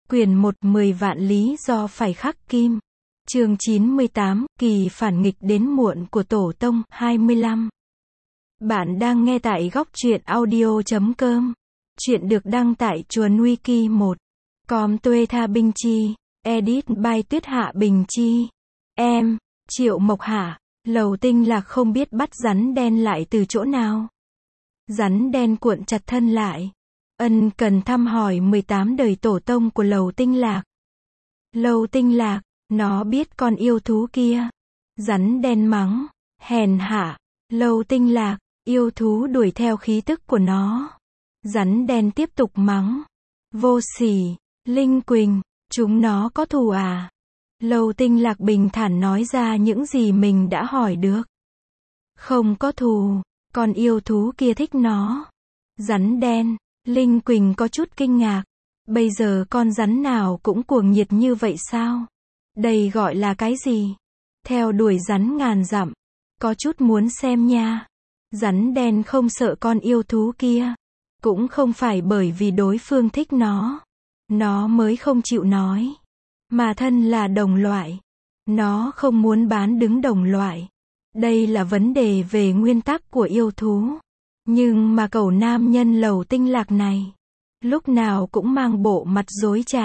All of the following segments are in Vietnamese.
Quyển 1 10 vạn lý do phải khắc kim. Chương 98, kỳ phản nghịch đến muộn của Tổ Tông, 25. Bạn đang nghe tại góc truyện audio.com. Chuyện được đăng tại Chuồn Wiki 1. Com Tuê Tha Binh Chi. Edit by Tuyết Hạ Bình Chi. Em, Triệu Mộc Hạ. Lầu Tinh Lạc không biết bắt rắn đen lại từ chỗ nào. Rắn đen cuộn chặt thân lại. Ân cần thăm hỏi 18 đời tổ tông của Lầu Tinh Lạc. Lầu Tinh Lạc, nó biết con yêu thú kia. Rắn đen mắng, hèn hạ. Lầu Tinh Lạc, yêu thú đuổi theo khí tức của nó. Rắn đen tiếp tục mắng, vô sỉ, Linh Quỳnh, chúng nó có thù à? Lầu Tinh Lạc bình thản nói ra những gì mình đã hỏi được. Không có thù, con yêu thú kia thích nó. Rắn đen, Linh Quỳnh có chút kinh ngạc. Bây giờ con rắn nào cũng cuồng nhiệt như vậy sao? Đây gọi là cái gì? Theo đuổi rắn ngàn dặm. Có chút muốn xem nha. Rắn đen không sợ con yêu thú kia. Cũng không phải bởi vì đối phương thích nó. Nó mới không chịu nói. Mà thân là đồng loại. Nó không muốn bán đứng đồng loại. Đây là vấn đề về nguyên tắc của yêu thú. Nhưng mà cẩu nam nhân Lầu Tinh Lạc này, lúc nào cũng mang bộ mặt dối trá,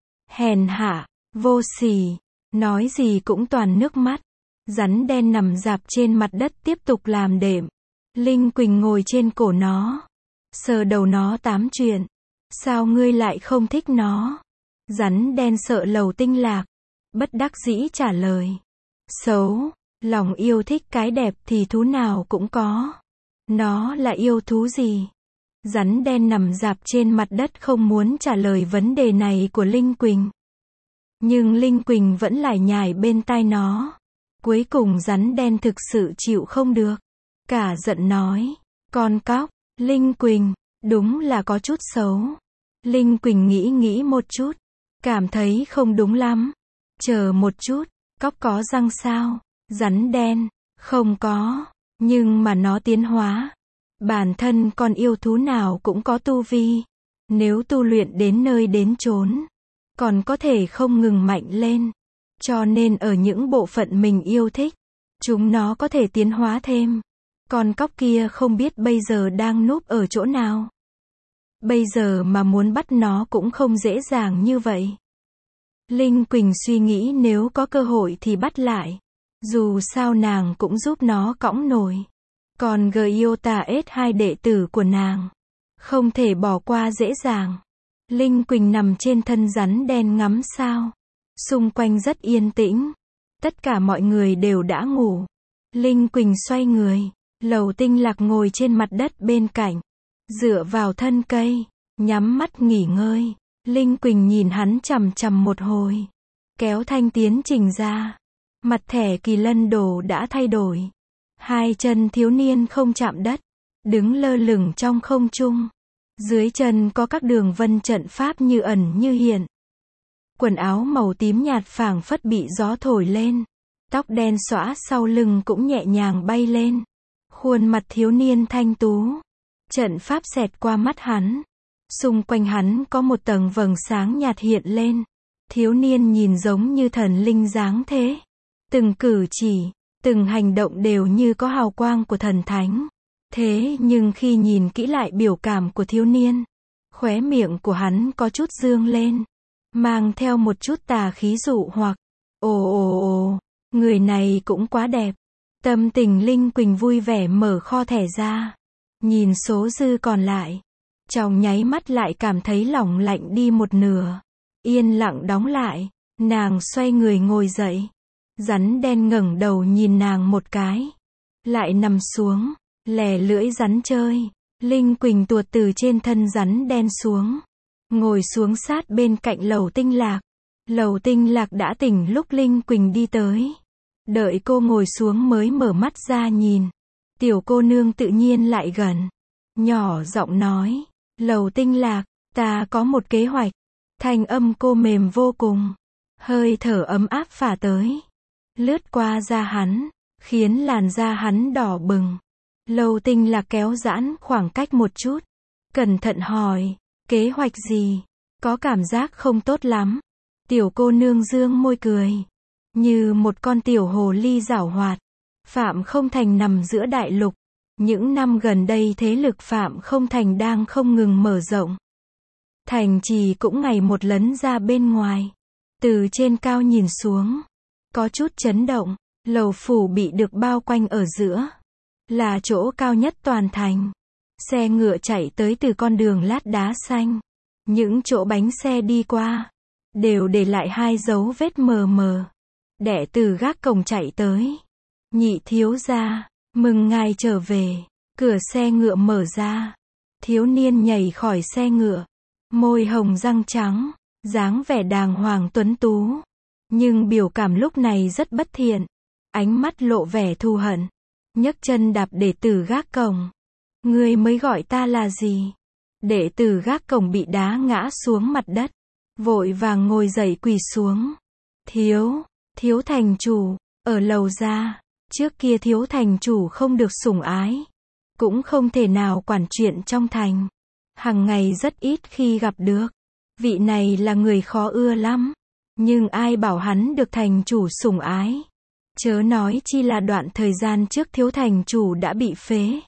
hèn hạ, vô sỉ, nói gì cũng toàn nước mắt. Rắn đen nằm rạp trên mặt đất tiếp tục làm đệm. Linh Quỳnh ngồi trên cổ nó, sờ đầu nó tám chuyện. Sao ngươi lại không thích nó? Rắn đen sợ Lầu Tinh Lạc, bất đắc dĩ trả lời. Xấu, lòng yêu thích cái đẹp thì thú nào cũng có. Nó là yêu thú gì? Rắn đen nằm rạp trên mặt đất không muốn trả lời vấn đề này của Linh Quỳnh. Nhưng Linh Quỳnh vẫn lải nhải bên tai nó. Cuối cùng rắn đen thực sự chịu không được. Cả giận nói, con cóc, Linh Quỳnh, đúng là có chút xấu. Linh Quỳnh nghĩ một chút, cảm thấy không đúng lắm. Chờ một chút, cóc có răng sao? Rắn đen, không có. Nhưng mà nó tiến hóa. Bản thân con yêu thú nào cũng có tu vi. Nếu tu luyện đến nơi đến chốn, còn có thể không ngừng mạnh lên. Cho nên ở những bộ phận mình yêu thích, chúng nó có thể tiến hóa thêm. Con cóc kia không biết bây giờ đang núp ở chỗ nào. Bây giờ mà muốn bắt nó cũng không dễ dàng như vậy. Linh Quỳnh suy nghĩ nếu có cơ hội thì bắt lại. Dù sao nàng cũng giúp nó cõng nổi. Còn Gyota S2 đệ tử của nàng, không thể bỏ qua dễ dàng. Linh Quỳnh nằm trên thân rắn đen ngắm sao. Xung quanh rất yên tĩnh. Tất cả mọi người đều đã ngủ. Linh Quỳnh xoay người. Lầu Tinh Lạc ngồi trên mặt đất bên cạnh. Dựa vào thân cây. Nhắm mắt nghỉ ngơi. Linh Quỳnh nhìn hắn chằm chằm một hồi. Kéo thanh tiến trình ra. Mặt thẻ Kỳ Lân Đồ đã thay đổi. Hai chân thiếu niên không chạm đất. Đứng lơ lửng trong không trung. Dưới chân có các đường vân trận pháp như ẩn như hiện. Quần áo màu tím nhạt phảng phất bị gió thổi lên. Tóc đen xõa sau lưng cũng nhẹ nhàng bay lên. Khuôn mặt thiếu niên thanh tú. Trận pháp xẹt qua mắt hắn. Xung quanh hắn có một tầng vầng sáng nhạt hiện lên. Thiếu niên nhìn giống như thần linh dáng thế. Từng cử chỉ, từng hành động đều như có hào quang của thần thánh. Thế nhưng khi nhìn kỹ lại biểu cảm của thiếu niên, khóe miệng của hắn có chút dương lên, mang theo một chút tà khí dụ hoặc. Ồ, người này cũng quá đẹp. Tâm tình Linh Quỳnh vui vẻ mở kho thẻ ra. Nhìn số dư còn lại. Trong nháy mắt lại cảm thấy lỏng lạnh đi một nửa. Yên lặng đóng lại. Nàng xoay người ngồi dậy. Rắn đen ngẩng đầu nhìn nàng một cái. Lại nằm xuống. Lè lưỡi rắn chơi. Linh Quỳnh tuột từ trên thân rắn đen xuống. Ngồi xuống sát bên cạnh Lầu Tinh Lạc. Lầu Tinh Lạc đã tỉnh lúc Linh Quỳnh đi tới. Đợi cô ngồi xuống mới mở mắt ra nhìn. Tiểu cô nương tự nhiên lại gần. Nhỏ giọng nói. Lầu Tinh Lạc, ta có một kế hoạch. Thanh âm cô mềm vô cùng. Hơi thở ấm áp phả tới. Lướt qua da hắn. Khiến làn da hắn đỏ bừng. Lầu Tinh Lạc kéo giãn khoảng cách một chút. Cẩn thận hỏi. Kế hoạch gì? Có cảm giác không tốt lắm. Tiểu cô nương dương môi cười. Như một con tiểu hồ ly giảo hoạt. Phạm Không Thành nằm giữa đại lục. Những năm gần đây thế lực Phạm Không Thành đang không ngừng mở rộng. Thành trì cũng ngày một lấn ra bên ngoài. Từ trên cao nhìn xuống. Có chút chấn động. Lầu phủ bị được bao quanh ở giữa. Là chỗ cao nhất toàn thành. Xe ngựa chạy tới từ con đường lát đá xanh. Những chỗ bánh xe đi qua. Đều để lại 2 dấu vết mờ mờ. Đệ tử gác cổng chạy tới. Nhị thiếu gia, mừng ngài trở về. Cửa xe ngựa mở ra. Thiếu niên nhảy khỏi xe ngựa. Môi hồng răng trắng. Dáng vẻ đàng hoàng tuấn tú. Nhưng biểu cảm lúc này rất bất thiện. Ánh mắt lộ vẻ thù hận. Nhấc chân đạp đệ tử gác cổng. Ngươi mới gọi ta là gì? Đệ tử gác cổng bị đá ngã xuống mặt đất. Vội vàng ngồi dậy quỳ xuống. Thiếu thành chủ, ở lầu gia. Trước kia thiếu thành chủ không được sủng ái. Cũng không thể nào quản chuyện trong thành. Hằng ngày rất ít khi gặp được. Vị này là người khó ưa lắm. Nhưng ai bảo hắn được thành chủ sủng ái. Chớ nói chi là đoạn thời gian trước thiếu thành chủ đã bị phế.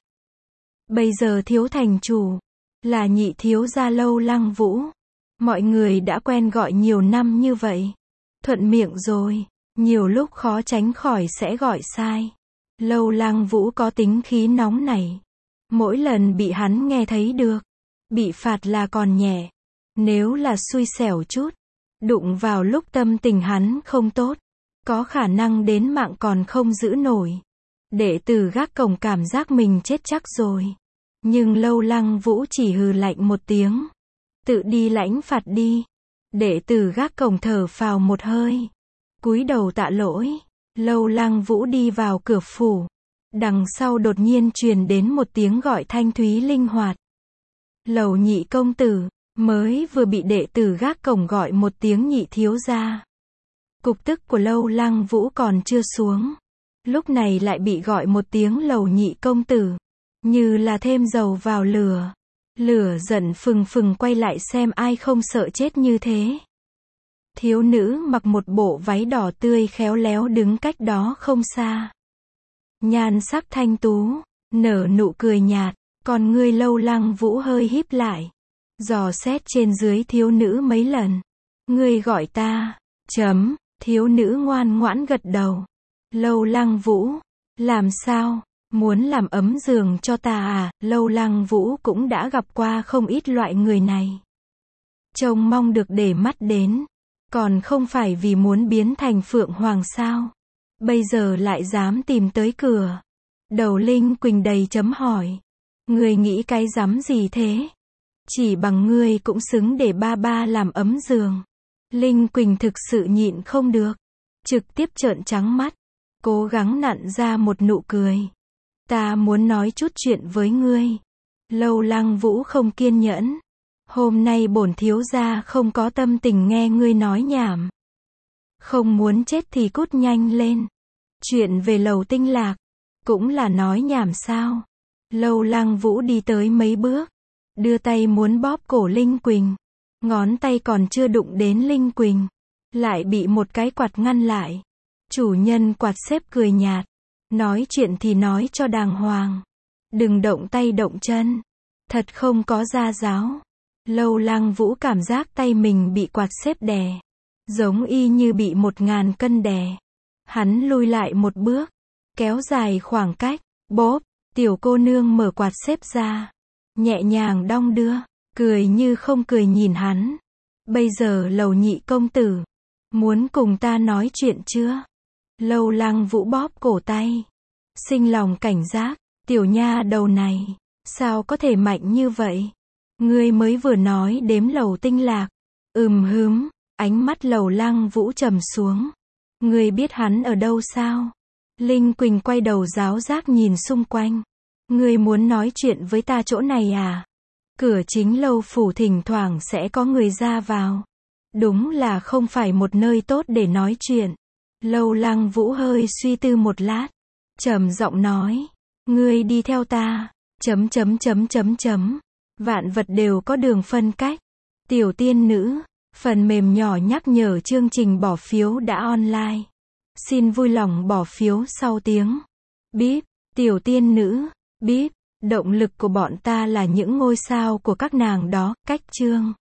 Bây giờ thiếu thành chủ là nhị thiếu gia Lâu Lăng Vũ. Mọi người đã quen gọi nhiều năm như vậy. Thuận miệng rồi, nhiều lúc khó tránh khỏi sẽ gọi sai. Lâu Lăng Vũ có tính khí nóng nảy. Mỗi lần bị hắn nghe thấy được, bị phạt là còn nhẹ. Nếu là xui xẻo chút, đụng vào lúc tâm tình hắn không tốt, có khả năng đến mạng còn không giữ nổi. Đệ tử gác cổng cảm giác mình chết chắc rồi. Nhưng Lâu Lăng Vũ chỉ hừ lạnh một tiếng. Tự đi lãnh phạt đi. Đệ tử gác cổng thở phào một hơi. Cúi đầu tạ lỗi. Lâu Lăng Vũ đi vào cửa phủ. Đằng sau đột nhiên truyền đến một tiếng gọi thanh thúy linh hoạt. Lầu nhị công tử. Mới vừa bị đệ tử gác cổng gọi một tiếng nhị thiếu gia. Cục tức của Lâu Lăng Vũ còn chưa xuống. Lúc này lại bị gọi một tiếng lầu nhị công tử. Như là thêm dầu vào lửa. Lửa giận phừng phừng quay lại xem ai không sợ chết như thế. Thiếu nữ mặc một bộ váy đỏ tươi khéo léo đứng cách đó không xa. Nhan sắc thanh tú, nở nụ cười nhạt, còn ngươi Lâu Lăng Vũ hơi híp lại. Dò xét trên dưới thiếu nữ mấy lần. Ngươi gọi ta, thiếu nữ ngoan ngoãn gật đầu. Lâu Lăng Vũ, làm sao? Muốn làm ấm giường cho ta à? Lâu Lăng Vũ cũng đã gặp qua không ít loại người này. Trông mong được để mắt đến. Còn không phải vì muốn biến thành Phượng Hoàng sao? Bây giờ lại dám tìm tới cửa. Đầu Linh Quỳnh đầy chấm hỏi. Ngươi nghĩ cái dám gì thế? Chỉ bằng ngươi cũng xứng để ba ba làm ấm giường. Linh Quỳnh thực sự nhịn không được. Trực tiếp trợn trắng mắt. Cố gắng nặn ra một nụ cười. Ta muốn nói chút chuyện với ngươi. Lâu Lăng Vũ không kiên nhẫn. Hôm nay bổn thiếu gia không có tâm tình nghe ngươi nói nhảm. Không muốn chết thì cút nhanh lên. Chuyện về Lầu Tinh Lạc. Cũng là nói nhảm sao? Lâu Lăng Vũ đi tới mấy bước. Đưa tay muốn bóp cổ Linh Quỳnh. Ngón tay còn chưa đụng đến Linh Quỳnh. Lại bị một cái quạt ngăn lại. Chủ nhân quạt xếp cười nhạt. Nói chuyện thì nói cho đàng hoàng. Đừng động tay động chân. Thật không có gia giáo. Lâu Lăng Vũ cảm giác tay mình bị quạt xếp đè. Giống y như bị 1000 cân đè. Hắn lui lại một bước. Kéo dài khoảng cách. Bốp. Tiểu cô nương mở quạt xếp ra. Nhẹ nhàng đong đưa. Cười như không cười nhìn hắn. Bây giờ Lầu nhị công tử. Muốn cùng ta nói chuyện chưa? Lâu Lăng Vũ bóp cổ tay. Sinh lòng cảnh giác. Tiểu nha đầu này. Sao có thể mạnh như vậy? Ngươi mới vừa nói đếm Lầu Tinh Lạc. Hứm. Ánh mắt Lầu Lăng Vũ trầm xuống. Ngươi biết hắn ở đâu sao? Linh Quỳnh quay đầu giáo giác nhìn xung quanh. Ngươi muốn nói chuyện với ta chỗ này à? Cửa chính lâu phủ thỉnh thoảng sẽ có người ra vào. Đúng là không phải một nơi tốt để nói chuyện. Lâu Lăng Vũ hơi suy tư một lát. Trầm giọng nói. Ngươi đi theo ta. Vạn vật đều có đường phân cách. Tiểu tiên nữ, phần mềm nhỏ nhắc nhở chương trình bỏ phiếu đã online. Xin vui lòng bỏ phiếu sau tiếng bíp. Tiểu tiên nữ, bíp. Động lực của bọn ta là những ngôi sao của các nàng đó. Cách chương.